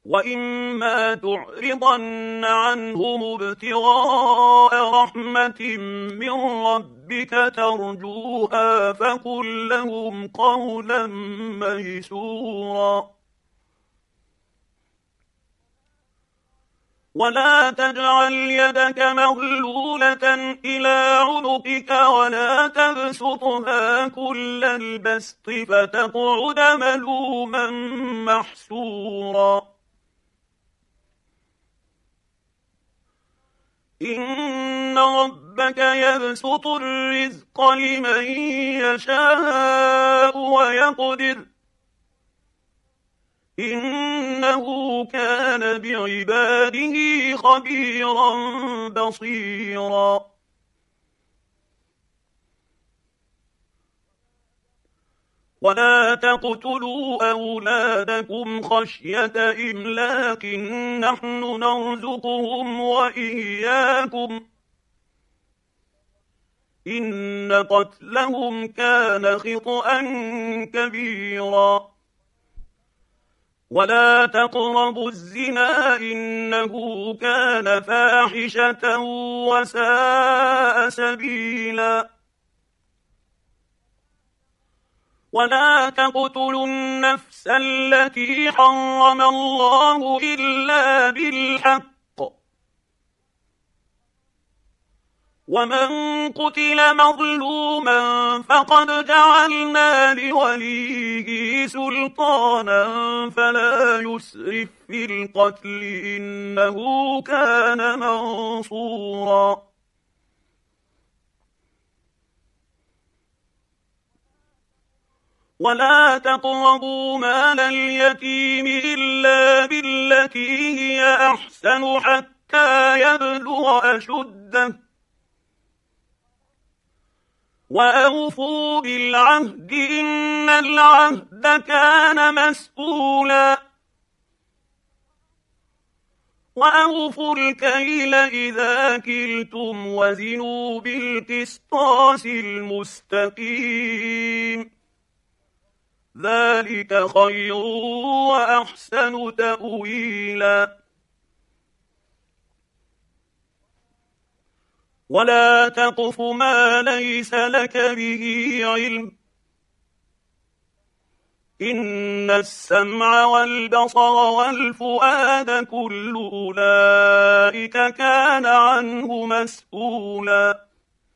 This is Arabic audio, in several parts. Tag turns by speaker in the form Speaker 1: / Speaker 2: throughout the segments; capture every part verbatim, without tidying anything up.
Speaker 1: وإما تعرضن عنهم ابتغاء رحمة من ربك ترجوها فقل لهم قولا ميسورا ولا تجعل يدك مغلولة إلى عنقك ولا تبسطها كل البسط فتقعد ملوما محسورا إن ربك يبسط الرزق لمن يشاء ويقدر إنه كان بعباده خبيرا بصيرا ولا تقتلوا أولادكم خشية إملاق نحن نرزقهم وإياكم إن قتلهم كان خطأ كبيرا ولا تقربوا الزنا إنه كان فاحشة وساء سبيلا ولا تقتلوا النفس التي حرم الله إلا بالحق ومن قتل مظلوما فقد جعلنا لوليه سلطانا فلا يسرف في القتل إنه كان منصورا ولا تقربوا مال اليتيم إلا بالتي هي أحسن حتى يبلغ أشده وأوفوا بالعهد إن العهد كان مسؤولا وأوفوا الكيل إذا كلتم وزنوا بالقسطاس المستقيم ذلك خير وأحسن تأويلا ولا تقف ما ليس لك به علم إن السمع والبصر والفؤاد كل أولئك كان عنه مسؤولا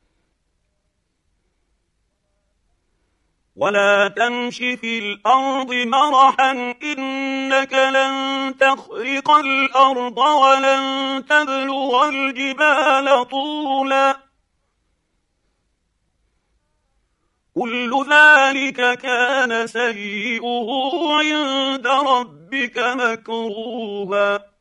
Speaker 1: ولا تمش في الأرض مرحا إنك لن تخرق الأرض ولن تبلغ الجبال طولا كل ذلك كان سيئه عند ربك مكروها